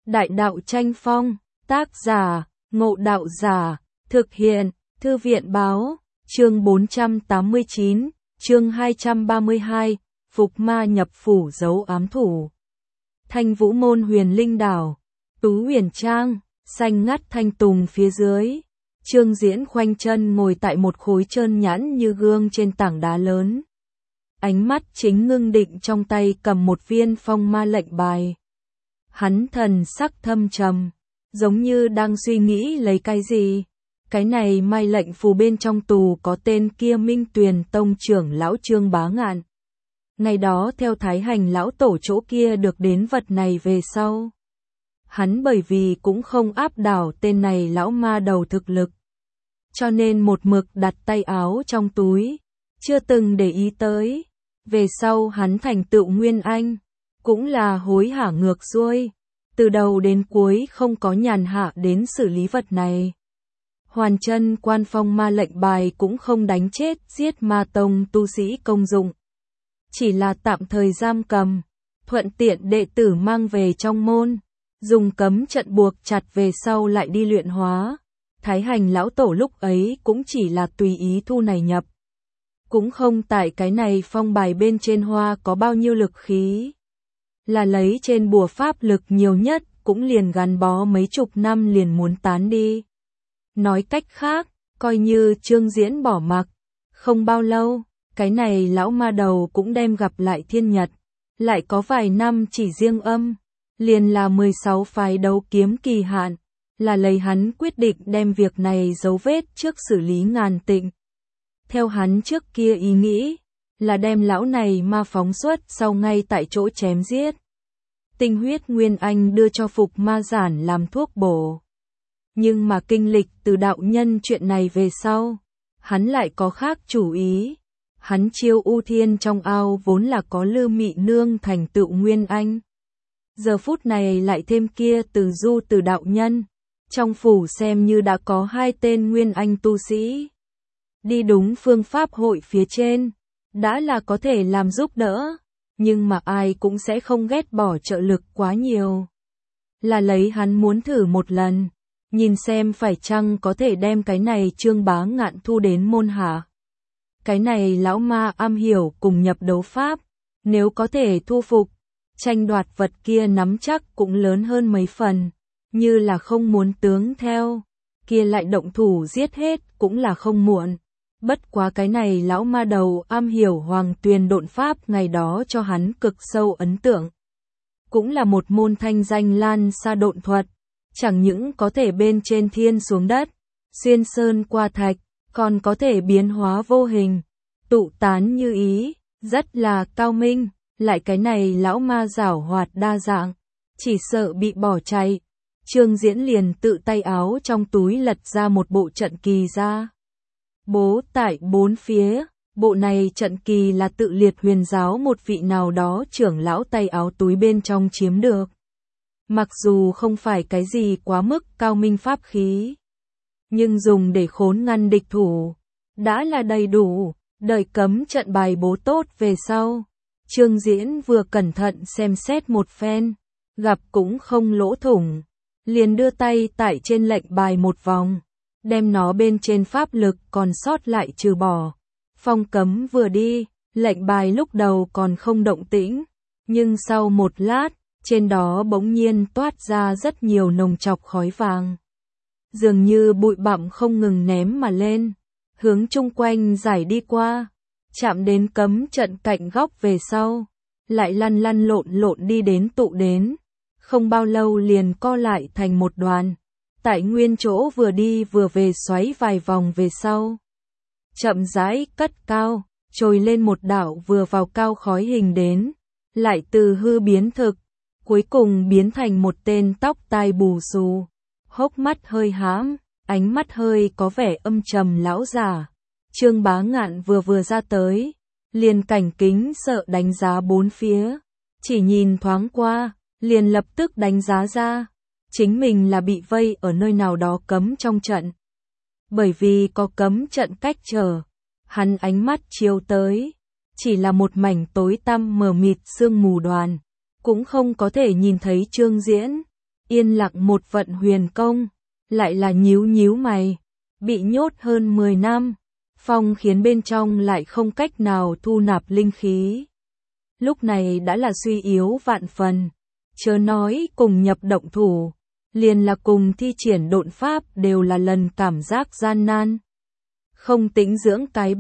Đại đạo tranh phong, tác giả, Ngộ Đạo Giả, thực hiện, Thư viện báo, chương 489, chương 232, Phục Ma nhập phủ giấu ám thủ. Thanh Vũ Môn Huyền Linh Đảo, Tú Huyền Trang, xanh ngắt thanh tùng phía dưới. Trương Diễn khoanh chân ngồi tại một khối trơn nhẵn như gương trên tảng đá lớn. Ánh mắt chính ngưng định, trong tay cầm một viên phong ma lệnh bài. Hắn thần sắc thâm trầm, giống như đang suy nghĩ lấy cái gì. Cái này mai lệnh phù bên trong tù có tên kia Minh Tuyền Tông trưởng lão Trương Bá Ngạn. Ngày đó theo Thái Hành lão tổ chỗ kia được đến vật này về sau. Hắn bởi vì cũng không áp đảo tên này lão ma đầu thực lực. Cho nên một mực đặt tay áo trong túi, chưa từng để ý tới. Về sau hắn thành tựu Nguyên Anh, cũng là hối hả ngược xuôi. Từ đầu đến cuối không có nhàn hạ đến xử lý vật này. Hoàn chân quan phong ma lệnh bài cũng không đánh chết giết ma tông tu sĩ công dụng. Chỉ là tạm thời giam cầm, thuận tiện đệ tử mang về trong môn, dùng cấm trận buộc chặt về sau lại đi luyện hóa. Thái Hành lão tổ lúc ấy cũng chỉ là tùy ý thu này nhập. Cũng không tại cái này phong bài bên trên hoa có bao nhiêu lực khí. Là lấy trên bùa pháp lực nhiều nhất, cũng liền gắn bó mấy chục năm liền muốn tán đi. Nói cách khác, coi như Trương Diễn bỏ mặc, không bao lâu, cái này lão ma đầu cũng đem gặp lại thiên nhật. Lại có vài năm chỉ riêng âm, liền là 16 phái đấu kiếm kỳ hạn, là lấy hắn quyết định đem việc này dấu vết trước xử lý ngàn tịnh. Theo hắn trước kia ý nghĩ, là đem lão này ma phóng xuất sau ngay tại chỗ chém giết. Tinh huyết Nguyên Anh đưa cho Phục Ma Giản làm thuốc bổ. Nhưng mà kinh lịch từ đạo nhân chuyện này về sau, hắn lại có khác chủ ý. Hắn chiêu U Thiên trong ao vốn là có Lư Mị Nương thành tựu Nguyên Anh. Giờ phút này lại thêm kia Từ Du từ đạo nhân. Trong phủ xem như đã có 2 tên Nguyên Anh tu sĩ. Đi đúng phương pháp hội phía trên, đã là có thể làm giúp đỡ. Nhưng mà ai cũng sẽ không ghét bỏ trợ lực quá nhiều. Là lấy hắn muốn thử một lần, nhìn xem phải chăng có thể đem cái này Trương Bá Ngạn thu đến môn hạ. Cái này lão ma am hiểu cùng nhập đấu pháp, nếu có thể thu phục, tranh đoạt vật kia nắm chắc cũng lớn hơn mấy phần, như là không muốn tướng theo, kia lại động thủ giết hết cũng là không muộn. Bất quá cái này lão ma đầu am hiểu Hoàng Tuyền độn pháp ngày đó cho hắn cực sâu ấn tượng. Cũng là một môn thanh danh lan xa độn thuật, chẳng những có thể bên trên thiên xuống đất, xuyên sơn qua thạch, còn có thể biến hóa vô hình, tụ tán như ý, rất là cao minh. Lại cái này lão ma giảo hoạt đa dạng, chỉ sợ bị bỏ chạy. Trương Diễn liền tự tay áo trong túi lật ra một bộ trận kỳ ra. Bố tại 4 phía, bộ này trận kỳ là tự Liệt Huyền giáo một vị nào đó trưởng lão tay áo túi bên trong chiếm được. Mặc dù không phải cái gì quá mức cao minh pháp khí, nhưng dùng để khốn ngăn địch thủ, đã là đầy đủ. Đợi cấm trận bài bố tốt về sau, Trương Diễn vừa cẩn thận xem xét một phen, gặp cũng không lỗ thủng, liền đưa tay tại trên lệnh bài một vòng, đem nó bên trên pháp lực còn sót lại trừ bỏ. Phong cấm vừa đi, lệnh bài lúc đầu còn không động tĩnh, nhưng sau một lát, trên đó bỗng nhiên toát ra rất nhiều nồng trọc khói vàng. Dường như bụi bặm không ngừng ném mà lên, hướng chung quanh giải đi qua, chạm đến cấm trận cạnh góc về sau, lại lăn lăn lộn lộn đi đến tụ đến, không bao lâu liền co lại thành một đoàn, tại nguyên chỗ vừa đi vừa về xoáy vài vòng về sau. Chậm rãi cất cao, trồi lên một đạo vừa vào cao khói hình đến, lại từ hư biến thực, cuối cùng biến thành một tên tóc tai bù xù, hốc mắt hơi hãm, ánh mắt hơi có vẻ âm trầm lão già. Trương Bá Ngạn vừa ra tới, liền cảnh kính sợ đánh giá 4 phía, chỉ nhìn thoáng qua, liền lập tức đánh giá ra, chính mình là bị vây ở nơi nào đó cấm trong trận. Bởi vì có cấm trận cách trở, hắn ánh mắt chiếu tới, chỉ là một mảnh tối tăm mờ mịt sương mù đoàn, cũng không có thể nhìn thấy Trương Diễn. yên lặng một vận huyền công, lại là nhíu nhíu mày, bị nhốt hơn 10 năm, phong khiến bên trong lại không cách nào thu nạp linh khí. Lúc này đã là suy yếu vạn phần, chớ nói cùng nhập động thủ, liền là cùng thi triển độn pháp đều là lần cảm giác gian nan. Không tĩnh dưỡng cái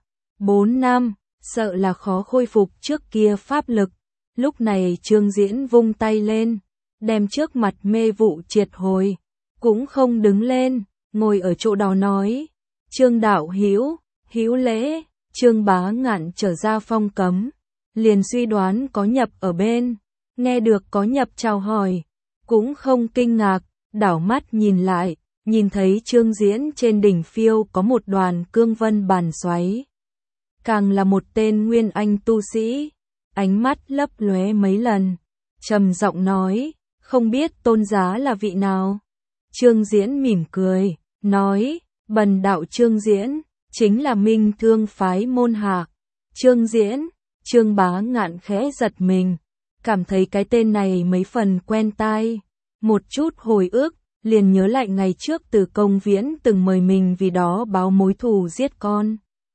3-4 năm, sợ là khó khôi phục trước kia pháp lực. Lúc này Trương Diễn vung tay lên, đem trước mặt mê vụ triệt hồi, cũng không đứng lên, ngồi ở chỗ đó nói: "Trương đạo hữu, hữu lễ." Trương Bá Ngạn trở ra phong cấm, liền suy đoán có nhập ở bên, nghe được có nhập chào hỏi, cũng không kinh ngạc, đảo mắt nhìn lại, nhìn thấy Trương Diễn trên đỉnh phiêu có một đoàn cương vân bàn xoáy. Càng là một tên nguyên anh tu sĩ, ánh mắt lấp lóe mấy lần, trầm giọng nói: "Không biết tôn giá là vị nào?" Trương Diễn mỉm cười, nói: "Bần đạo Trương Diễn, chính là Minh Thương phái môn hạ." Trương Diễn, Trương Bá Ngạn khẽ giật mình, cảm thấy cái tên này mấy phần quen tai, một chút hồi ức, liền nhớ lại ngày trước Từ Công Viễn từng mời mình vì đó báo mối thù giết con.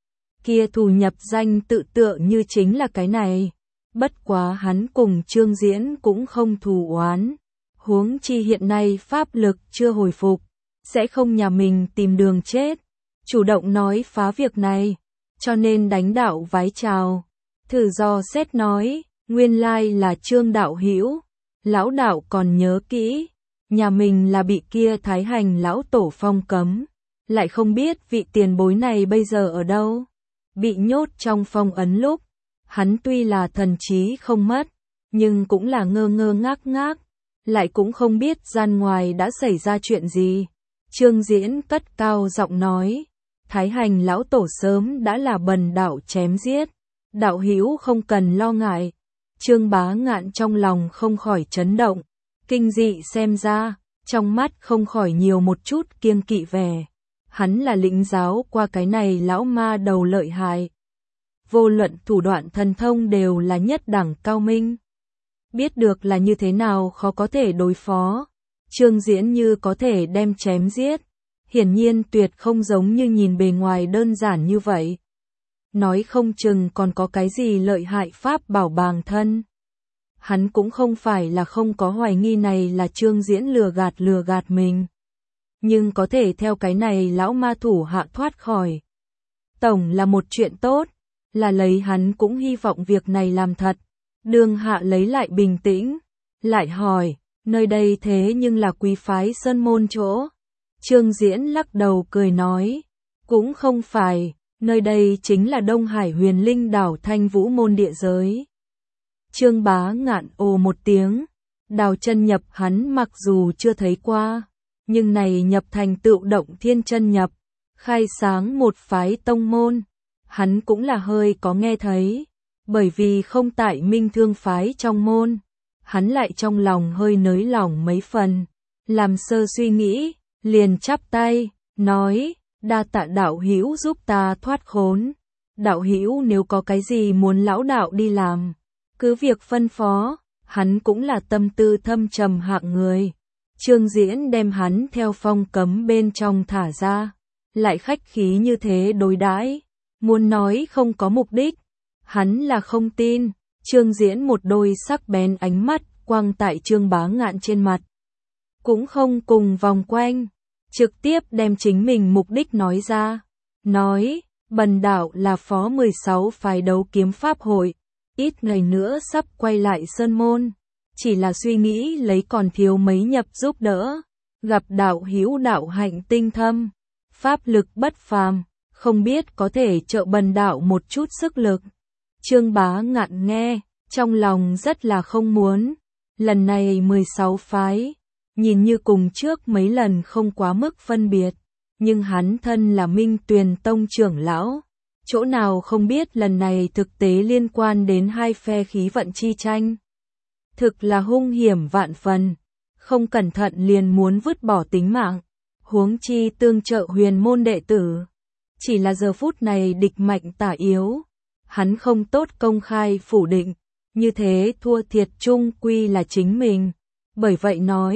Kia thù nhập danh tự tựa như chính là cái này, bất quá hắn cùng Trương Diễn cũng không thù oán, huống chi hiện nay pháp lực chưa hồi phục, sẽ không nhà mình tìm đường chết, chủ động nói phá việc này, cho nên đánh đạo vái chào. Thử dò xét nói: "Nguyên lai là Trương đạo hữu, lão đạo còn nhớ kỹ, nhà mình là bị kia Thái Hành lão tổ phong cấm, lại không biết vị tiền bối này bây giờ ở đâu." Bị nhốt trong phong ấn lúc, hắn tuy là thần trí không mất, nhưng cũng là ngơ ngơ ngác ngác, lại cũng không biết gian ngoài đã xảy ra chuyện gì. Trương Diễn cất cao giọng nói: "Thái Hành lão tổ sớm đã là bần đạo chém giết, đạo hữu không cần lo ngại." Trương Bá Ngạn trong lòng không khỏi chấn động, kinh dị xem ra, trong mắt không khỏi nhiều một chút kiêng kỵ vẻ. Hắn là lĩnh giáo qua cái này lão ma đầu lợi hại. Vô luận thủ đoạn thần thông đều là nhất đẳng cao minh. Biết được là như thế nào khó có thể đối phó. Trương Diễn như có thể đem chém giết. Hiển nhiên tuyệt không giống như nhìn bề ngoài đơn giản như vậy. Nói không chừng còn có cái gì lợi hại pháp bảo bàng thân. Hắn cũng không phải là không có hoài nghi này là Trương Diễn lừa gạt mình. Nhưng có thể theo cái này lão ma thủ hạ thoát khỏi. Tổng là một chuyện tốt, là lấy hắn cũng hy vọng việc này làm thật. Đường Hạ lấy lại bình tĩnh, lại hỏi: "Nơi đây thế nhưng là quý phái Sơn Môn chỗ?" Trương Diễn lắc đầu cười nói: "Cũng không phải, nơi đây chính là Đông Hải Huyền Linh đảo Thanh Vũ môn địa giới." Trương Bá Ngạn ồ một tiếng, đào chân nhập hắn mặc dù chưa thấy qua, nhưng này nhập thành tựu động thiên chân nhập, khai sáng một phái tông môn, hắn cũng là hơi có nghe thấy, bởi vì không tại Minh Thương phái trong môn, hắn lại trong lòng hơi nới lỏng mấy phần, làm sơ suy nghĩ, liền chắp tay, nói: "Đa tạ đạo hữu giúp ta thoát khốn, đạo hữu nếu có cái gì muốn lão đạo đi làm, cứ việc phân phó." Hắn cũng là tâm tư thâm trầm hạng người. Trương Diễn đem hắn theo phong cấm bên trong thả ra, lại khách khí như thế đối đãi, muốn nói không có mục đích, hắn là không tin. Trương Diễn một đôi sắc bén ánh mắt quang tại Trương Bá Ngạn trên mặt, cũng không cùng vòng quanh, trực tiếp đem chính mình mục đích nói ra, nói: "Bần đạo là phó 16 phái đấu kiếm pháp hội, ít ngày nữa sắp quay lại Sơn Môn, chỉ là suy nghĩ lấy còn thiếu mấy nhập giúp đỡ, gặp đạo hữu đạo hạnh tinh thâm, pháp lực bất phàm, không biết có thể trợ bần đạo một chút sức lực." Trương Bá Ngạn nghe, trong lòng rất là không muốn, lần này 16 phái, nhìn như cùng trước mấy lần không quá mức phân biệt, nhưng hắn thân là Minh Tuyền Tông trưởng lão, chỗ nào không biết lần này thực tế liên quan đến hai phe khí vận chi tranh. Thực là hung hiểm vạn phần, không cẩn thận liền muốn vứt bỏ tính mạng, huống chi tương trợ huyền môn đệ tử. Chỉ là giờ phút này địch mạnh tả yếu, hắn không tốt công khai phủ định, như thế thua thiệt chung quy là chính mình. Bởi vậy nói,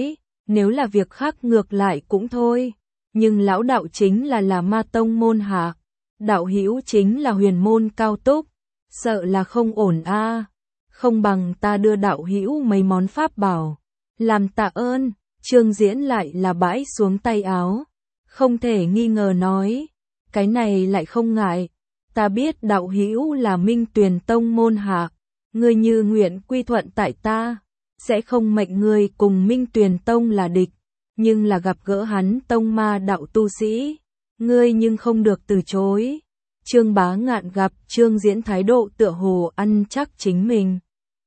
nếu là việc khác ngược lại cũng thôi, nhưng lão đạo chính là ma tông môn hạ, đạo hữu chính là huyền môn cao túc, sợ là không ổn a. Không bằng ta đưa đạo hữu mấy món pháp bảo, làm tạ ơn. Trương Diễn lại là bãi xuống tay áo, không thể nghi ngờ nói, cái này lại không ngại, ta biết đạo hữu là Minh Tuyền tông môn hạ, ngươi như nguyện quy thuận tại ta, sẽ không mệnh ngươi cùng Minh Tuyền tông là địch, nhưng là gặp gỡ hắn tông ma đạo tu sĩ, ngươi nhưng không được từ chối. Trương Bá Ngạn gặp Trương Diễn thái độ tựa hồ ăn chắc chính mình,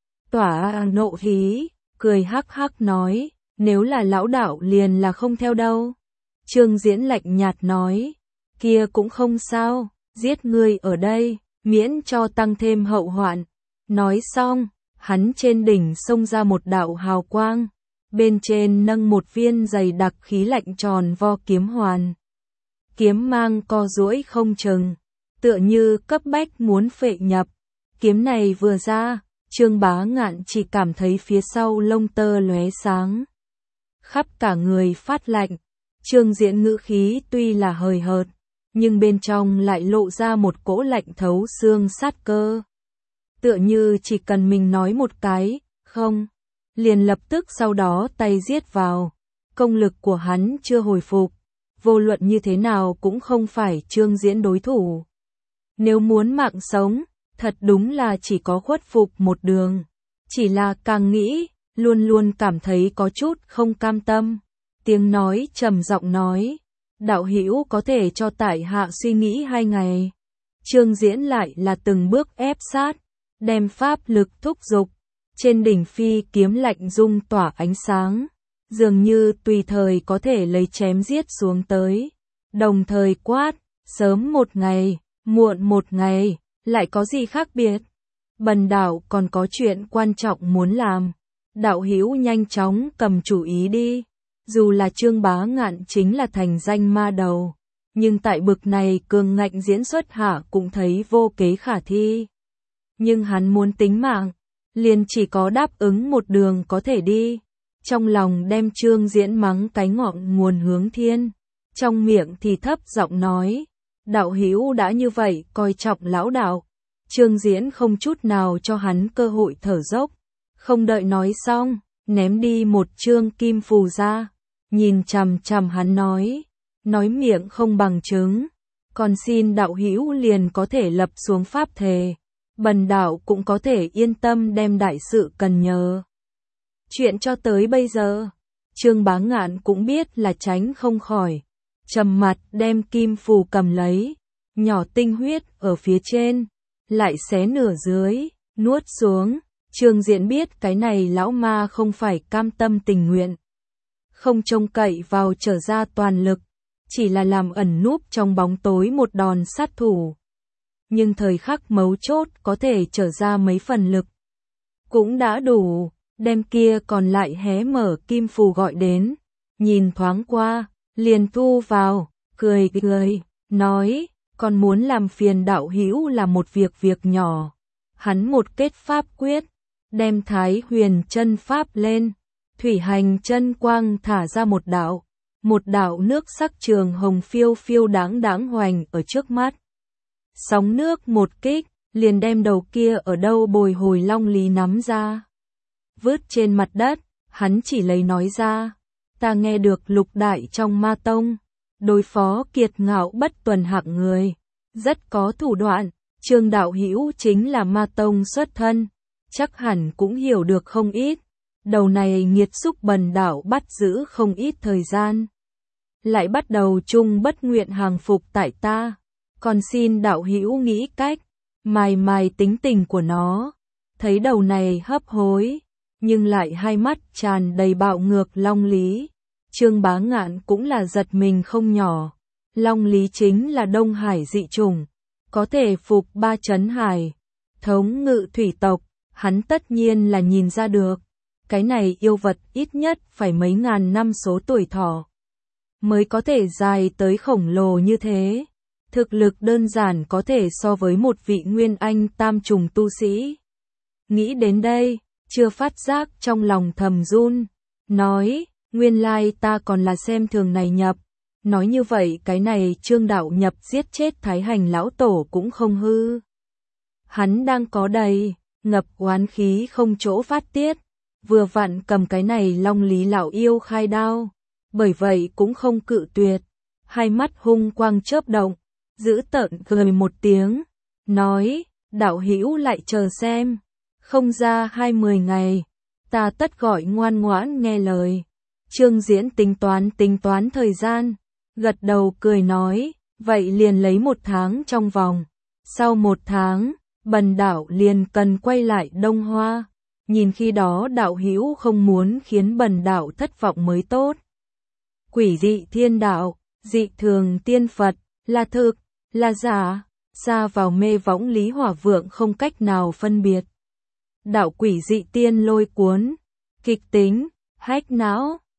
tỏa nộ khí, cười hắc hắc nói, nếu là lão đạo liền là không theo đâu. Trương Diễn lạnh nhạt nói, kia cũng không sao, giết ngươi ở đây, miễn cho tăng thêm hậu hoạn. Nói xong, hắn trên đỉnh xông ra một đạo hào quang, bên trên nâng một viên dày đặc khí lạnh tròn vo kiếm hoàn. Kiếm mang co duỗi không chừng, tựa như cấp bách muốn phệ nhập. Kiếm này vừa ra, Trương Bá Ngạn chỉ cảm thấy phía sau lông tơ lóe sáng, khắp cả người phát lạnh. Trương Diễn ngữ khí tuy là hời hợt, nhưng bên trong lại lộ ra một cỗ lạnh thấu xương sát cơ. Tựa như chỉ cần mình nói một cái, không, liền lập tức sau đó tay giết vào. Công lực của hắn chưa hồi phục, vô luận như thế nào cũng không phải Trương Diễn đối thủ. Nếu muốn mạng sống, thật đúng là chỉ có khuất phục một đường. Chỉ là càng nghĩ, luôn luôn cảm thấy có chút không cam tâm. Tiếng nói trầm giọng nói, đạo hữu có thể cho tại hạ suy nghĩ 2 ngày. Trương Diễn lại là từng bước ép sát, đem pháp lực thúc giục, trên đỉnh phi kiếm lạnh rung tỏa ánh sáng, dường như tùy thời có thể lấy chém giết xuống tới, đồng thời quát, sớm 1 ngày, muộn 1 ngày, lại có gì khác biệt? Bần đạo còn có chuyện quan trọng muốn làm, đạo hữu nhanh chóng cầm chủ ý đi. Dù là Trương Bá Ngạn chính là thành danh ma đầu, nhưng tại bực này cường ngạnh diễn xuất hạ cũng thấy vô kế khả thi. Nhưng hắn muốn tính mạng, liền chỉ có đáp ứng một đường có thể đi. Trong lòng đem Trương Diễn mắng cái ngọn nguồn hướng thiên, trong miệng thì thấp giọng nói, đạo hữu đã như vậy coi trọng lão đạo. Trương Diễn không chút nào cho hắn cơ hội thở dốc, không đợi nói xong, ném đi một trương kim phù ra, nhìn chằm chằm hắn nói miệng không bằng chứng, còn xin đạo hữu liền có thể lập xuống pháp thề, bần đạo cũng có thể yên tâm đem đại sự cần nhờ. Chuyện cho tới bây giờ, Trương Bá Ngạn cũng biết là tránh không khỏi, trầm mặt đem kim phù cầm lấy, nhỏ tinh huyết ở phía trên, lại xé nửa dưới, nuốt xuống. Trương Diễn biết cái này lão ma không phải cam tâm tình nguyện, không trông cậy vào trở ra toàn lực, chỉ là làm ẩn núp trong bóng tối một đòn sát thủ. Nhưng thời khắc mấu chốt có thể trở ra mấy phần lực, cũng đã đủ, đem kia còn lại hé mở kim phù gọi đến, nhìn thoáng qua, liền thu vào, cười, nói, còn muốn làm phiền đạo hữu là một việc nhỏ. Hắn một kết pháp quyết, đem Thái Huyền chân pháp lên, thủy hành chân quang thả ra một đạo nước sắc trường hồng phiêu phiêu đáng hoành ở trước mắt. Sóng nước một kích, liền đem đầu kia ở đâu bồi hồi long lý nắm ra, vứt trên mặt đất. Hắn chỉ lấy nói ra, ta nghe được lục đại trong ma tông, đối phó kiệt ngạo bất tuần hạng người, rất có thủ đoạn. Trương đạo hữu chính là ma tông xuất thân, chắc hẳn cũng hiểu được không ít. Đầu này nghiệt xúc bần đạo bắt giữ không ít thời gian, lại bắt đầu chung bất nguyện hàng phục tại ta, còn xin đạo hữu nghĩ cách mài tính tình của nó. Thấy đầu này hấp hối, nhưng lại hai mắt tràn đầy bạo ngược long lý, Trương Bá Ngạn cũng là giật mình không nhỏ. Long lý chính là Đông Hải dị chủng, có thể phục 3 chấn hải, thống ngự thủy tộc, hắn tất nhiên là nhìn ra được. Cái này yêu vật ít nhất phải mấy ngàn năm số tuổi thọ, mới có thể dài tới khổng lồ như thế. Thực lực đơn giản có thể so với một vị nguyên anh tam trùng tu sĩ. Nghĩ đến đây, chưa phát giác trong lòng thầm run, nói, nguyên lai ta còn là xem thường này Nhập. Nói như vậy cái này Trương đạo Nhập giết chết Thái Hành lão tổ cũng không hư. Hắn đang có đầy, ngập oán khí không chỗ phát tiết, vừa vặn cầm cái này Long Lý lão yêu khai đao, bởi vậy cũng không cự tuyệt, hai mắt hung quang chớp động, giữ tợn cười một tiếng, nói, đạo hữu lại chờ xem, không ra 20 ngày, ta tất gọi ngoan ngoãn nghe lời. Trương Diễn tính toán thời gian, gật đầu cười nói, vậy liền lấy 1 tháng trong vòng, sau 1 tháng, bần đạo liền cần quay lại Đông Hoa, nhìn khi đó đạo hữu không muốn khiến bần đạo thất vọng mới tốt. Quỷ dị thiên đạo, dị thường tiên Phật, là thực, là giả, xa vào mê võng Lý Hỏa Vượng không cách nào phân biệt. Đạo quỷ dị tiên lôi cuốn, kịch tính, hách não.